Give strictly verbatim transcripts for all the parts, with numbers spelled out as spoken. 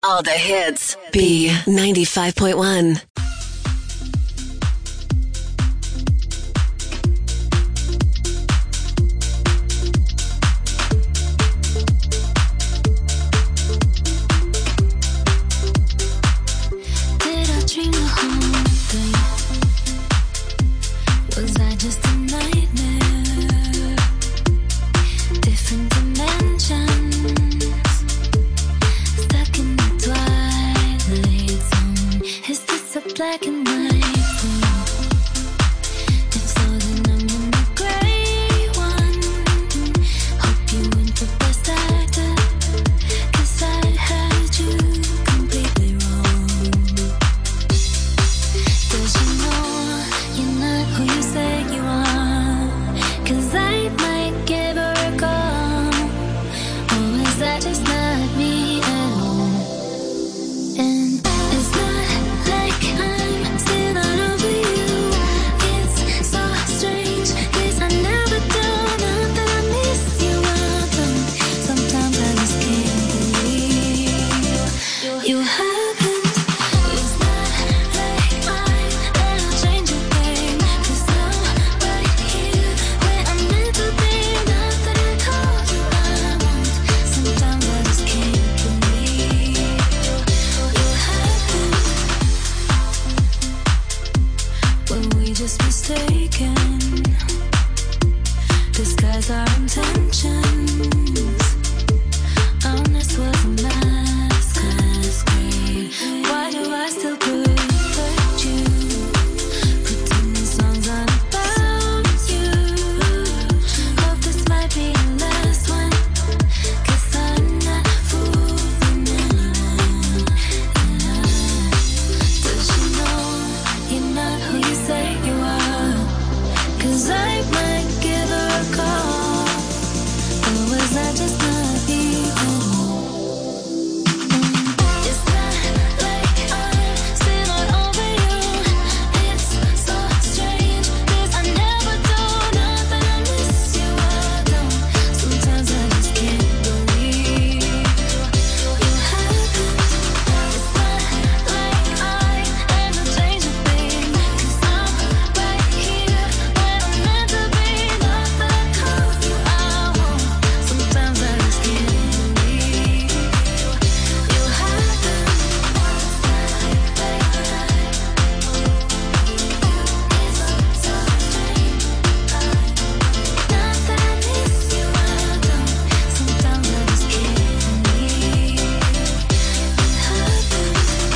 All the hits. B ninety-five point one. Black and white thing. It's all that I'm in the gray one. Hope you went the best actor, 'cause I had you completely wrong. Does you know you're not who you say you are? 'Cause I might give her a call. Or is that just not me at all? And it's not like I'm still not over you. It's so strange, 'cause I never do. Not that I miss you, I don't. Sometimes I just can't believe you happened. It's not like I'm gonna change a thing, 'cause I'm right here where I'm meant to be. Not that I told you I won't. Sometimes I just can't believe you happened. When we just mistaken, disguise our intentions. Honest was a masquerade. Why do I still protect you? Pretending songs aren't about you. Hope this might be the last one, 'cause I'm not fooling anyone. Does you know you're not who you say you are? 'Cause I might give her a call. Or was that just not you? It's not like I'm still not over you. It's so strange, 'cause I never do. Not that I miss you, I don't. Sometimes I just can't believe you happened. It's not like I had to change a thing, 'cause I'm right here where I'm meant to be. Not that I told you I won't. Sometimes I just can't believe you happened. It's so strange. Not that I miss you, I don't. Sometimes I just can't believe you happened.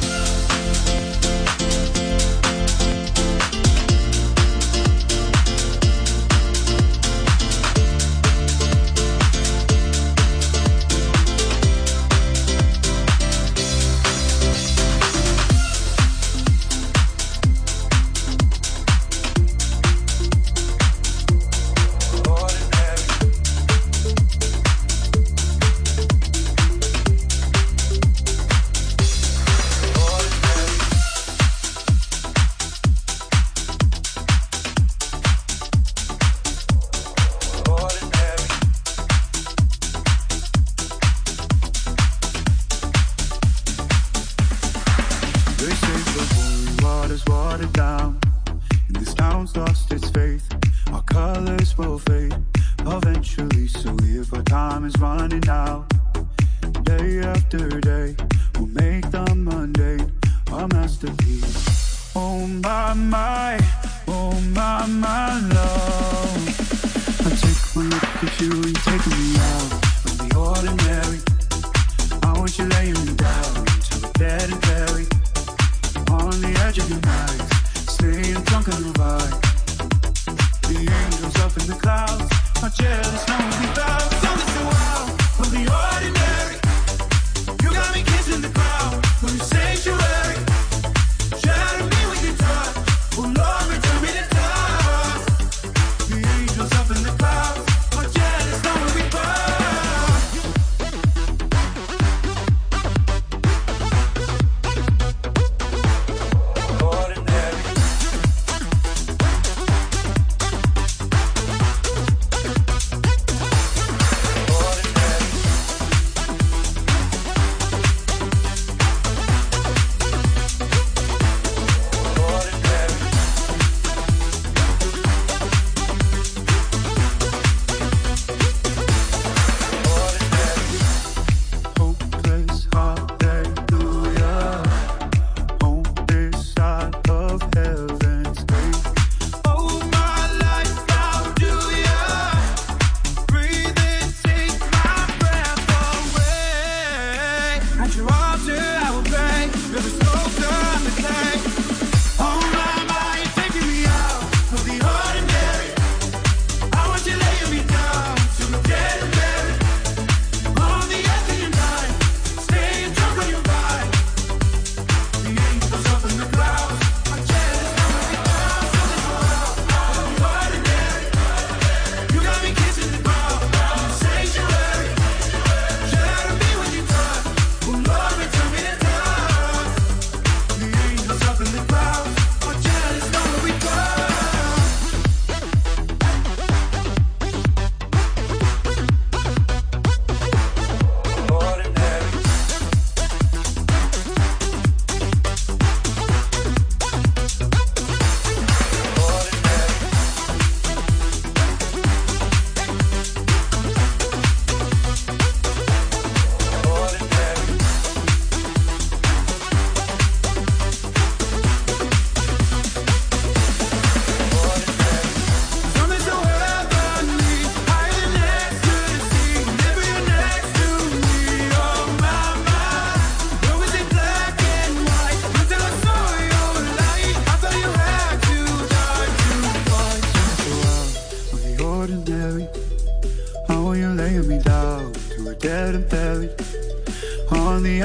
They say the holy water's watered down, and this town's lost its faith. Our colors will fade eventually, so if our time is running out, day after day, we'll make the mundane our masterpiece. Oh my, my, oh my, my love. I take one look at you and you're taking me out of the ordinary. I want you laying me down until we're dead and buried. On the edge of your night, staying drunk on the vibe. The angels up in the clouds are jealous, knowing we bow. Don't miss a while from the ordinary. You got me kissing the ground from your sanctuary. Shadow me with your touch, oh Lord, return me to touch. The angels up in the clouds are jealous, knowing we bow.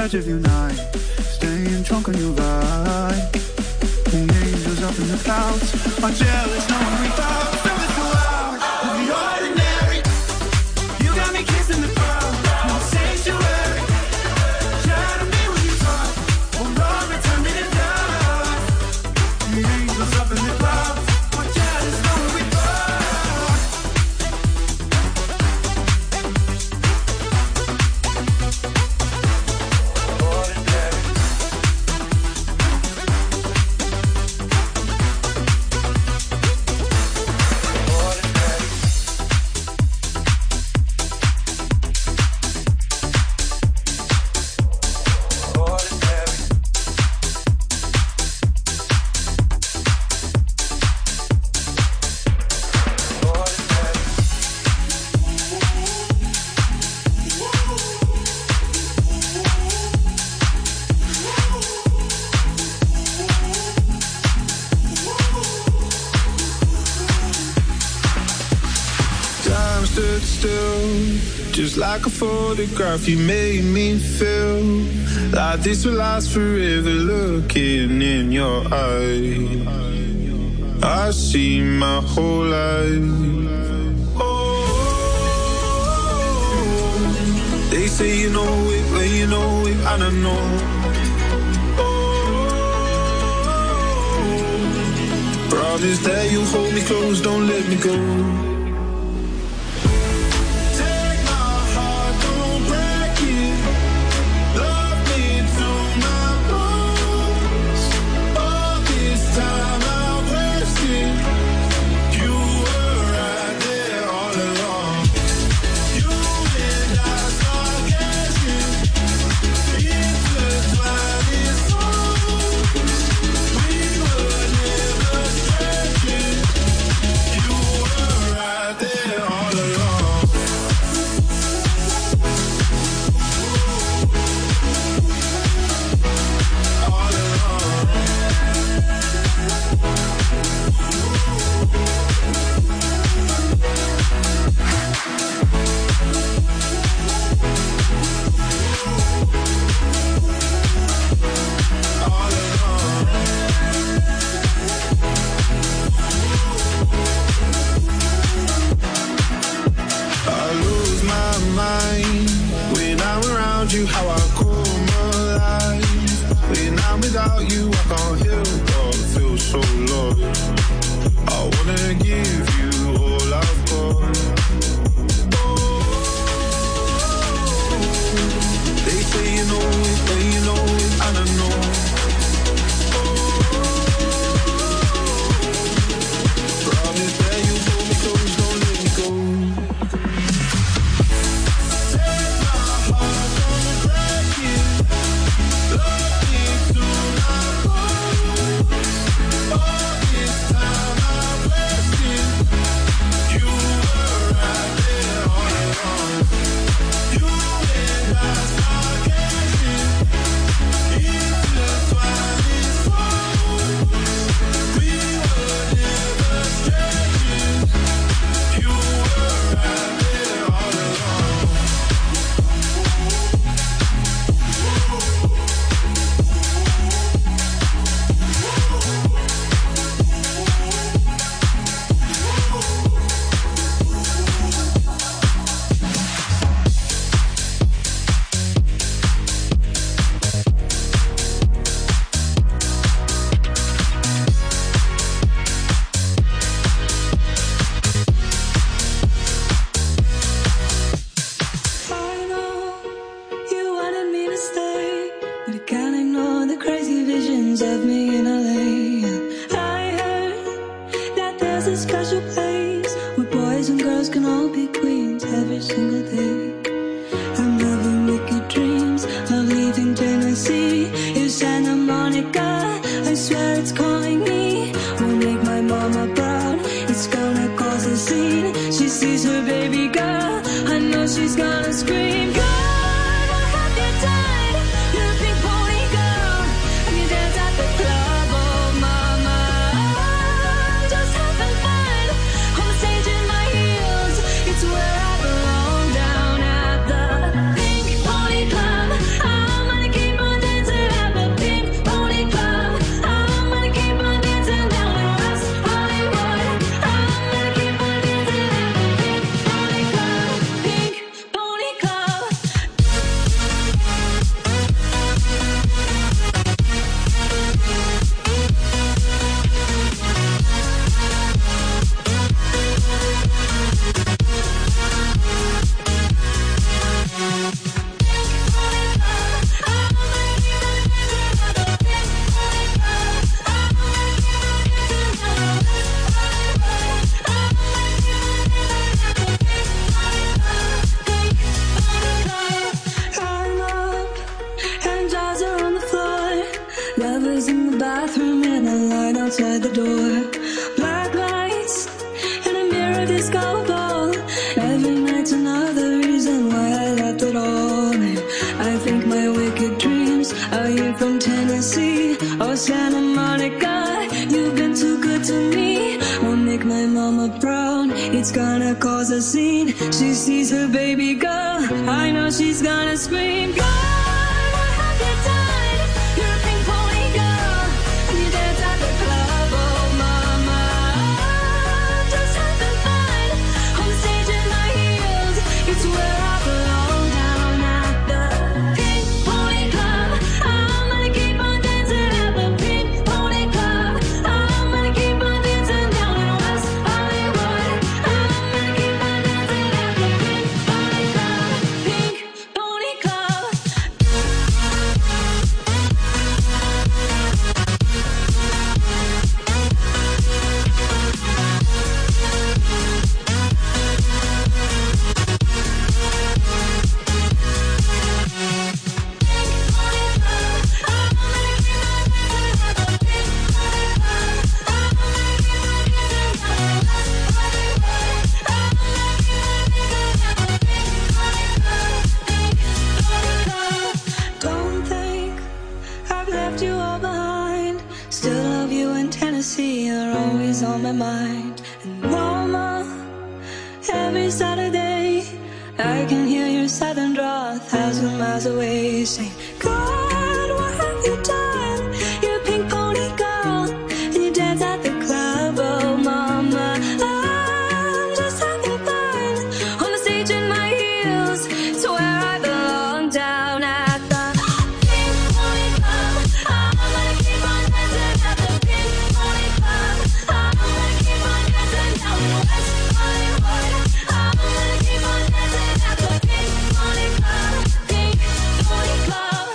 edge of your night, staying drunk on your ride. The angels up in the clouds are jealous, knowing we thought feel it so loud. Of the ordinary, you got me kissing the crowd. No sanctuary, try to be what you thought. Oh Lord, return me to God. The angels up in the clouds are jealous, knowing we thought. Just like a photograph, you made me feel like this will last forever. Looking in your eyes, I see my whole life. Oh, they say you know it, well you know it, I don't know. Oh, promise that you'll hold me close, don't let me go. You how I come alive. When I'm without you, I can't help but feel so lost. I wanna give you all I've got. Oh, they say you know it, but you know it, I don't know. Oh, promise that you hold me close, don't let me go. Where I belong, down at the Pink Pony Club. I'm gonna get bathroom and a line outside the door. Black lights and a mirror disco ball. Every night's another reason why I left it all. And I think my wicked dreams are you from Tennessee or Santa Monica. You've been too good to me. Won't make my mama proud. It's gonna cause a scene. She sees her baby girl. I know she's gonna scream. God, what have you done? You're a pink pony girl, and you dance at the club. Oh, mama, I'm just having fun on the stage in my heels. It's where I belong, down at the Pink Pony Club. I'm gonna keep on dancing at the Pink Pony Club. I'm gonna keep on dancing down in West Hollywood. I'm gonna keep on dancing at the Pink Pony Club. Pink Pony Club. Don't think I've left you all behind. Still love you in Tennessee, you're always on my mind. And mama, every Saturday I can hear your southern drawl a thousand miles away. Say, God, what have you done? You're a pink pony girl, and you dance at the club. Oh, mama, I'm just having fun on the stage in my heels. It's where I belong, down at the Pink Pony Club. I'm gonna keep on dancing at the Pink Pony Club. I'm gonna keep on dancing down in West Hollywood. I'm gonna keep on dancing at the Pink Pony Club. Pink Pony Club.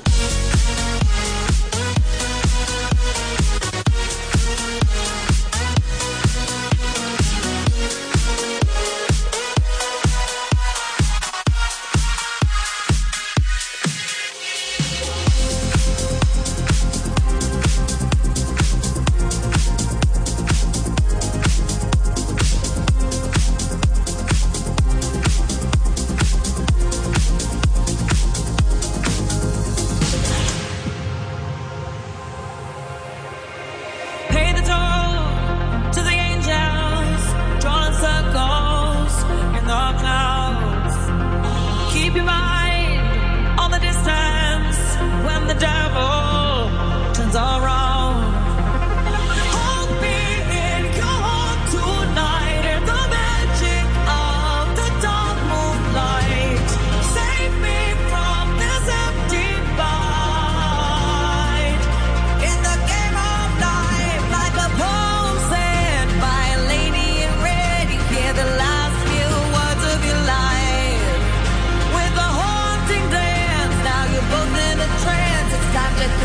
Pay the toll to the angels, drawing circles in the clouds. Keep your mind on the distance when the devil turns around. Hold me in your heart tonight in the magic of the dark moonlight. Save me from this empty night. In the game of life, like a poem said by a lady in red, you hear the last few words of your life. With a haunting dance, now you're both in a trance. It's time to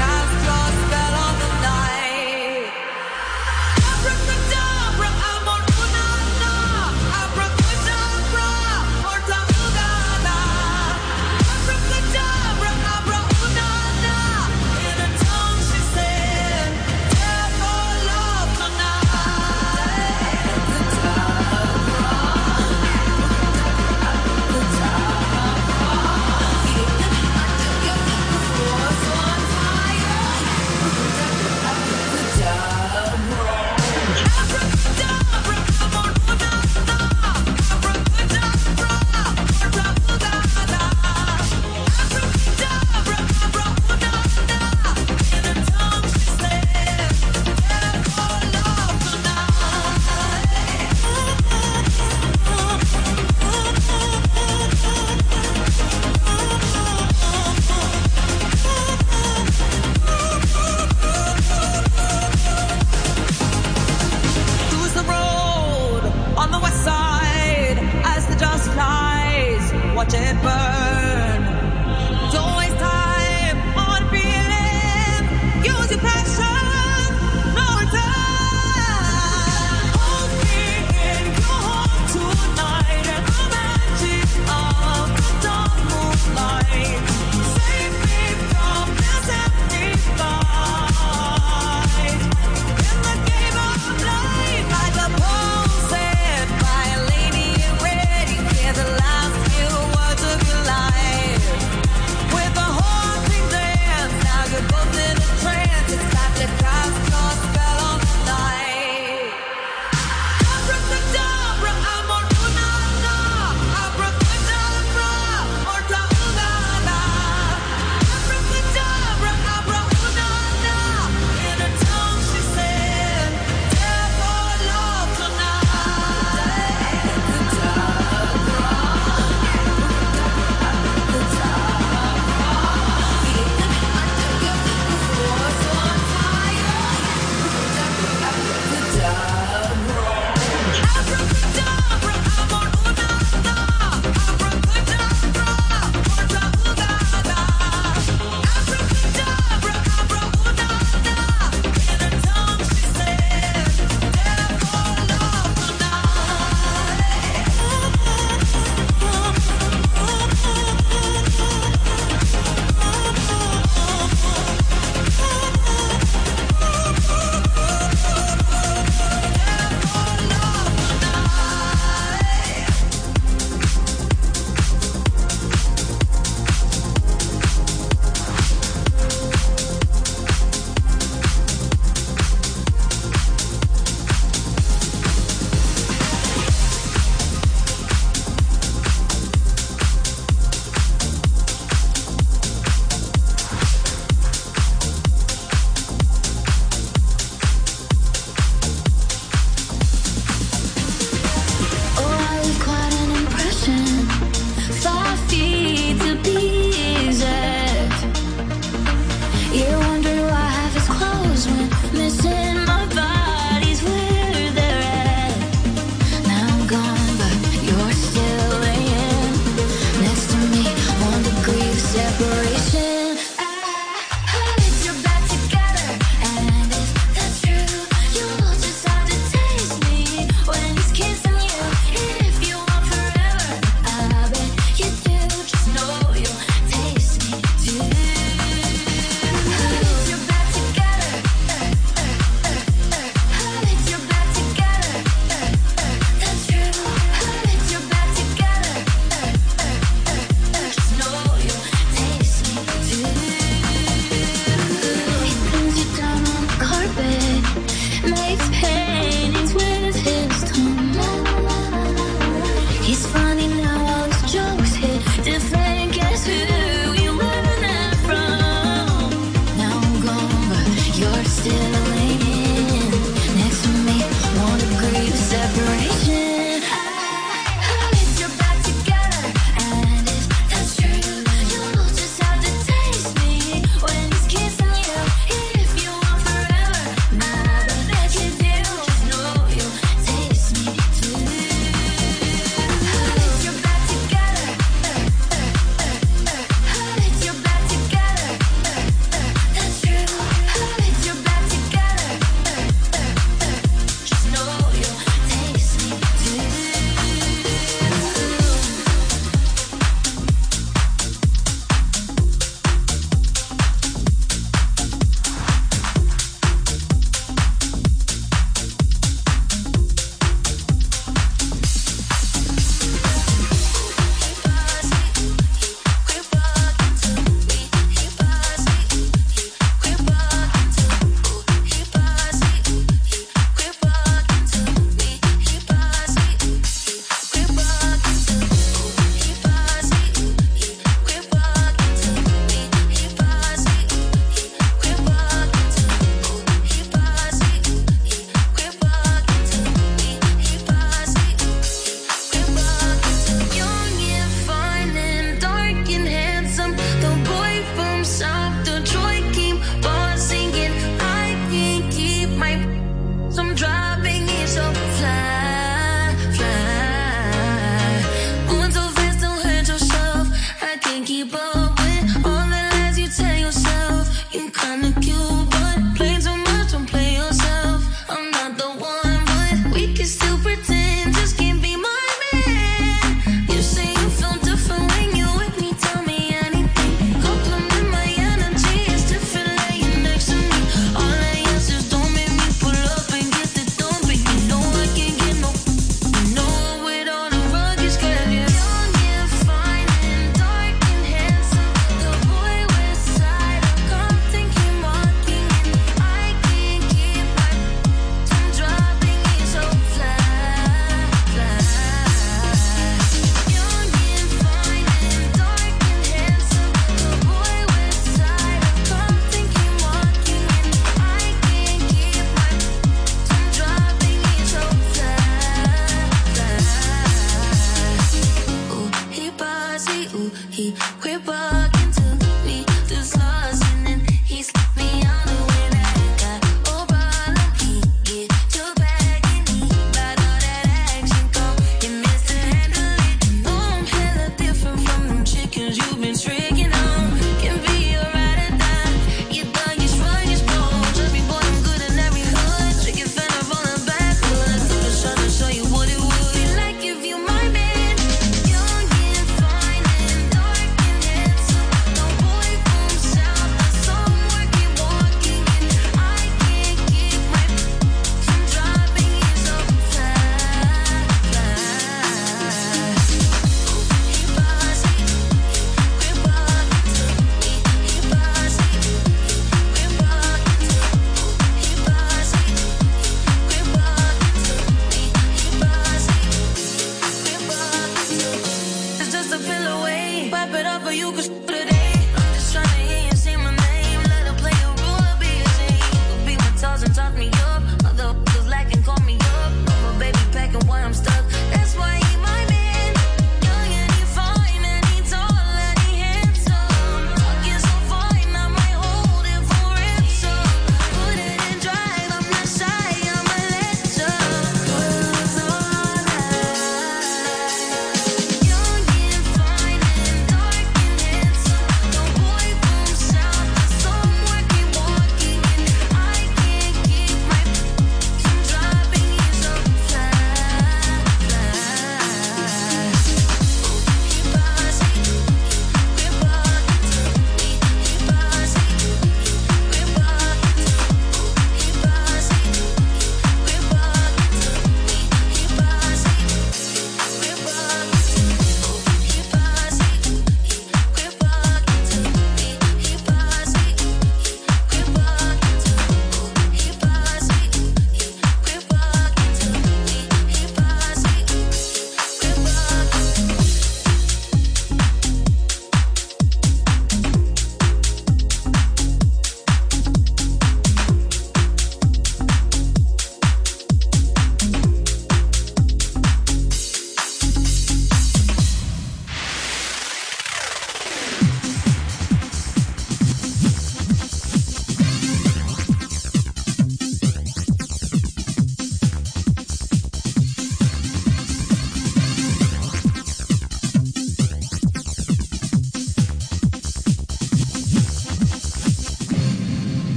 You're wondering why half is closed when missing my body's where they're at. Now I'm gone, but you're still laying next to me, one degree of separation. I heard you're back together, and if that's true, you'll just have to taste me when he's kissing you. If you want forever, I bet you do. Just know you'll taste me too.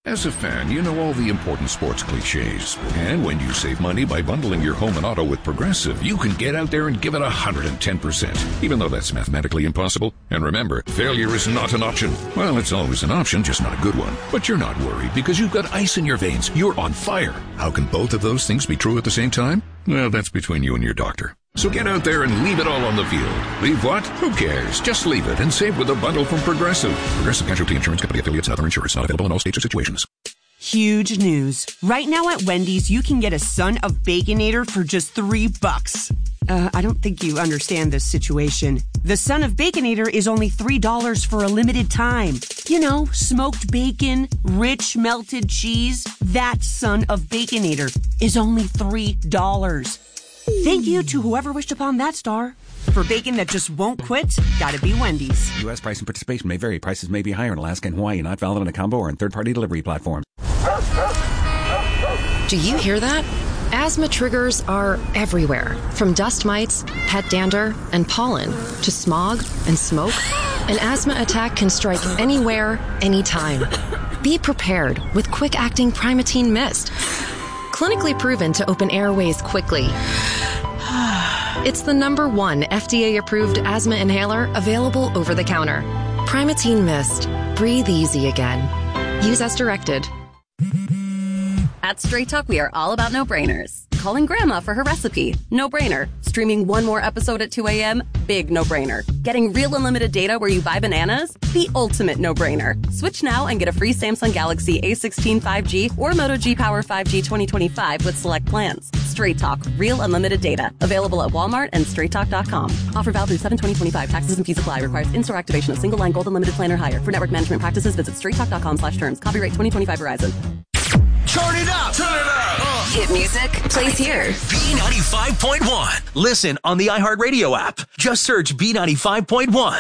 As a fan, you know all the important sports cliches. And when you save money by bundling your home and auto with Progressive, you can get out there and give it one hundred ten percent, even though that's mathematically impossible. And remember, failure is not an option. Well, it's always an option, just not a good one. But you're not worried because you've got ice in your veins. You're on fire. How can both of those things be true at the same time? Well, that's between you and your doctor. So get out there and leave it all on the field. Leave what? Who cares? Just leave it and save with a bundle from Progressive. Progressive Casualty Insurance Company affiliates and other insurers. Not available in all states or situations. Huge news. Right now at Wendy's, you can get a Son of Baconator for just three bucks. Uh, I don't think you understand this situation. The Son of Baconator is only three dollars for a limited time. You know, smoked bacon, rich melted cheese. That Son of Baconator is only three dollars. Thank you to whoever wished upon that star. For bacon that just won't quit, gotta be Wendy's. U S price and participation may vary. Prices may be higher in Alaska and Hawaii, not valid on a combo or in third-party delivery platforms. Do you hear that? Asthma triggers are everywhere, from dust mites, pet dander, and pollen, to smog and smoke. An asthma attack can strike anywhere, anytime. Be prepared with quick-acting Primatene Mist. Clinically proven to open airways quickly. It's the number one F D A-approved asthma inhaler available over the counter. Primatene Mist. Breathe easy again. Use as directed. At Straight Talk, we are all about no-brainers. Calling Grandma for her recipe? No-brainer. Streaming one more episode at two a.m.? Big no-brainer. Getting real unlimited data where you buy bananas? The ultimate no-brainer. Switch now and get a free Samsung Galaxy A sixteen five G or Moto G Power five G twenty twenty-five with select plans. Straight Talk. Real unlimited data. Available at Walmart and straight talk dot com. Offer valid through seven twenty twenty-five. Taxes and fees apply. Requires in-store activation of single line gold unlimited plan or higher. For network management practices, visit straight talk dot com slash terms. Copyright twenty twenty-five Verizon. Turn it up! Turn it up! Uh, Hit music plays here. B ninety-five point one. Listen on the iHeartRadio app. Just search B ninety-five point one.